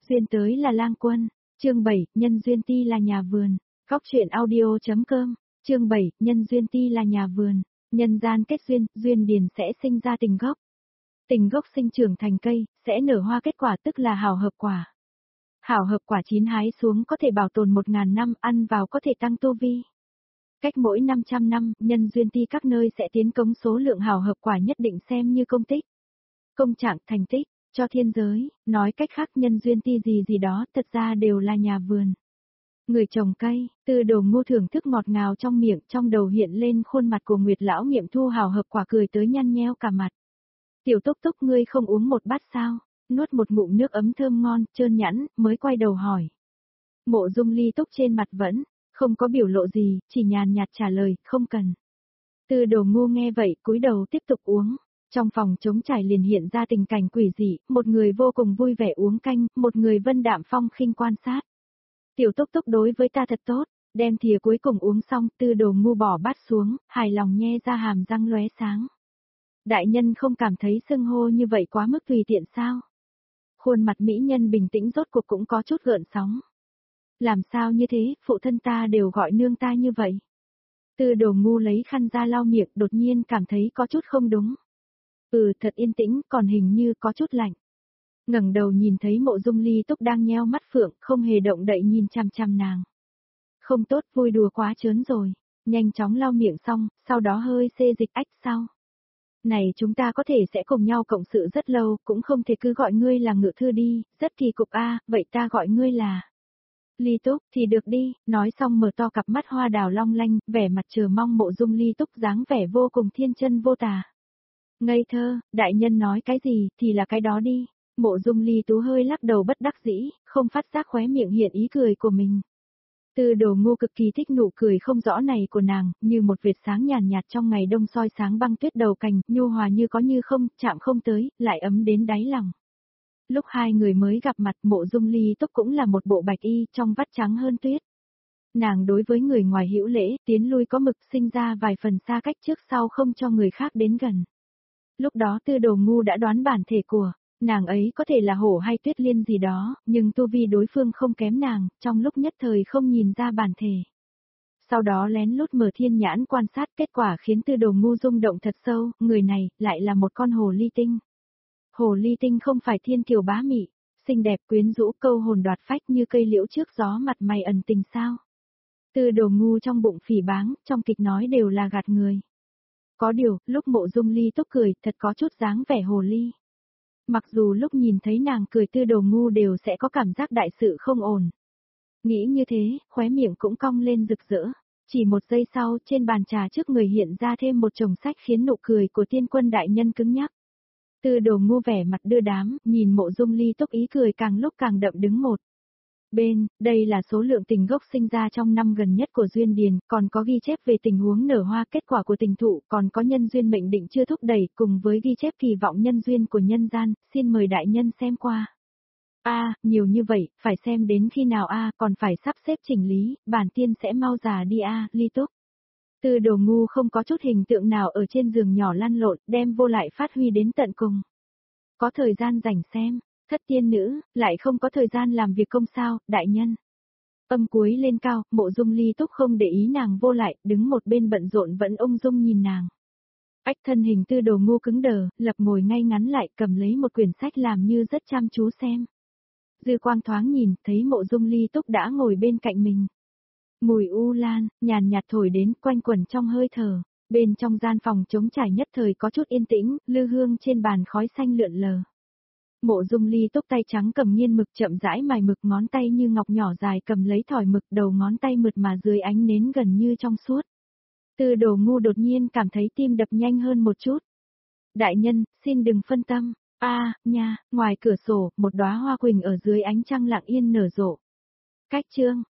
Duyên tới là lang quân. Chương 7, nhân duyên ti là nhà vườn. Góc truyện audio.com. Chương 7, nhân duyên ti là nhà vườn. Nhân gian kết duyên, duyên điền sẽ sinh ra tình gốc. Tình gốc sinh trưởng thành cây, sẽ nở hoa kết quả tức là hảo hợp quả. Hảo hợp quả chín hái xuống có thể bảo tồn 1000 năm, ăn vào có thể tăng tu vi. Cách mỗi 500 năm, nhân duyên ti các nơi sẽ tiến cống số lượng hảo hợp quả nhất định xem như công tích. Công trạng thành tích, cho thiên giới, nói cách khác nhân duyên ti gì gì đó thật ra đều là nhà vườn. Người trồng cây, Tư Đồ Ngu thưởng thức ngọt ngào trong miệng, trong đầu hiện lên khuôn mặt của Nguyệt lão nghiệm thu hảo hợp quả cười tới nhăn nheo cả mặt. Tiểu Túc Túc ngươi không uống một bát sao? Nuốt một ngụm nước ấm thơm ngon, trơn nhẵn, mới quay đầu hỏi. Mộ Dung Ly Túc trên mặt vẫn không có biểu lộ gì, chỉ nhàn nhạt trả lời, không cần. Tư Đồ Ngu nghe vậy, cúi đầu tiếp tục uống. Trong phòng trống trải liền hiện ra tình cảnh quỷ dị, một người vô cùng vui vẻ uống canh, một người vân đạm phong khinh quan sát. Tiểu Túc Túc đối với ta thật tốt, đem thìa cuối cùng uống xong, Tư Đồ Ngu bỏ bát xuống, hài lòng nhe ra hàm răng lóe sáng. Đại nhân không cảm thấy xưng hô như vậy quá mức tùy tiện sao? Khuôn mặt mỹ nhân bình tĩnh rốt cuộc cũng có chút gợn sóng. Làm sao như thế, phụ thân ta đều gọi nương ta như vậy. Tư Đồ Ngu lấy khăn ra lau miệng, đột nhiên cảm thấy có chút không đúng. Thật yên tĩnh, còn hình như có chút lạnh. Ngẩng đầu nhìn thấy Mộ Dung Ly Túc đang nheo mắt phượng, không hề động đậy nhìn chằm chằm nàng. Không tốt, vui đùa quá trớn rồi. Nhanh chóng lau miệng xong, sau đó hơi xê dịch ách sau. Này chúng ta có thể sẽ cùng nhau cộng sự rất lâu, cũng không thể cứ gọi ngươi là Ngự Thư đi, rất kỳ cục a, vậy ta gọi ngươi là Ly Túc thì được đi, nói xong mở to cặp mắt hoa đào long lanh, vẻ mặt chờ mong Mộ Dung Ly Túc dáng vẻ vô cùng thiên chân vô tà. Ngây thơ, đại nhân nói cái gì thì là cái đó đi. Mộ Dung Ly Tú hơi lắc đầu bất đắc dĩ, không phát giác khóe miệng hiện ý cười của mình. Tư Đồ Ngu cực kỳ thích nụ cười không rõ này của nàng, như một vệt sáng nhàn nhạt trong ngày đông soi sáng băng tuyết đầu cành, nhu hòa như có như không, chạm không tới, lại ấm đến đáy lòng. Lúc hai người mới gặp mặt, Mộ Dung Ly Túc cũng là một bộ bạch y, trong vắt trắng hơn tuyết. Nàng đối với người ngoài hữu lễ, tiến lui có mực, sinh ra vài phần xa cách trước sau không cho người khác đến gần. Lúc đó Tư Đồ Ngu đã đoán bản thể của nàng ấy có thể là hổ hay tuyết liên gì đó, nhưng tu vi đối phương không kém nàng, trong lúc nhất thời không nhìn ra bản thể. Sau đó lén lút mở thiên nhãn quan sát, kết quả khiến Tư Đồ Ngu rung động thật sâu, người này lại là một con hồ ly tinh. Hồ ly tinh không phải thiên kiều bá mị, xinh đẹp quyến rũ câu hồn đoạt phách như cây liễu trước gió mặt mày ẩn tình sao. Tư Đồ Ngu trong bụng phỉ báng, trong kịch nói đều là gạt người. Có điều, lúc Mộ Dung Ly Túc cười, thật có chút dáng vẻ hồ ly. Mặc dù lúc nhìn thấy nàng cười Tư Đồ Ngu đều sẽ có cảm giác đại sự không ổn. Nghĩ như thế, khóe miệng cũng cong lên rực rỡ. Chỉ một giây sau, trên bàn trà trước người hiện ra thêm một chồng sách khiến nụ cười của tiên quân đại nhân cứng nhắc. Tư Đồ Ngu vẻ mặt đưa đám, nhìn Mộ Dung Ly Túc ý cười càng lúc càng đậm đứng một. Đây là số lượng tình gốc sinh ra trong năm gần nhất của duyên điền, còn có ghi chép về tình huống nở hoa kết quả của tình thụ, còn có nhân duyên mệnh định chưa thúc đẩy, cùng với ghi chép kỳ vọng nhân duyên của nhân gian, xin mời đại nhân xem qua. Nhiều như vậy, phải xem đến khi nào còn phải sắp xếp chỉnh lý, bản tiên sẽ mau già đi Ly Túc. Tư Đồ Ngu không có chút hình tượng nào ở trên giường nhỏ lăn lộn, đem vô lại phát huy đến tận cùng. Có thời gian rảnh xem. Thất tiên nữ, lại không có thời gian làm việc công sao, đại nhân. Âm cuối lên cao, Mộ Dung Ly Túc không để ý nàng vô lại, đứng một bên bận rộn vẫn ung dung nhìn nàng. Ách thân hình Tư Đồ Ngu cứng đờ, lập ngồi ngay ngắn lại cầm lấy một quyển sách làm như rất chăm chú xem. Dư quang thoáng nhìn, thấy Mộ Dung Ly Túc đã ngồi bên cạnh mình. Mùi u lan, nhàn nhạt thổi đến quanh quẩn trong hơi thở. Bên trong gian phòng trống trải nhất thời có chút yên tĩnh, lư hương trên bàn khói xanh lượn lờ. Mộ Dung Ly Túc tay trắng cầm nghiên mực chậm rãi mài mực, ngón tay như ngọc nhỏ dài cầm lấy thỏi mực, đầu ngón tay mượt mà dưới ánh nến gần như trong suốt. Tư Đồ Ngu đột nhiên cảm thấy tim đập nhanh hơn một chút. Đại nhân, xin đừng phân tâm. Ngoài cửa sổ, một đóa hoa quỳnh ở dưới ánh trăng lặng yên nở rộ. Cách chương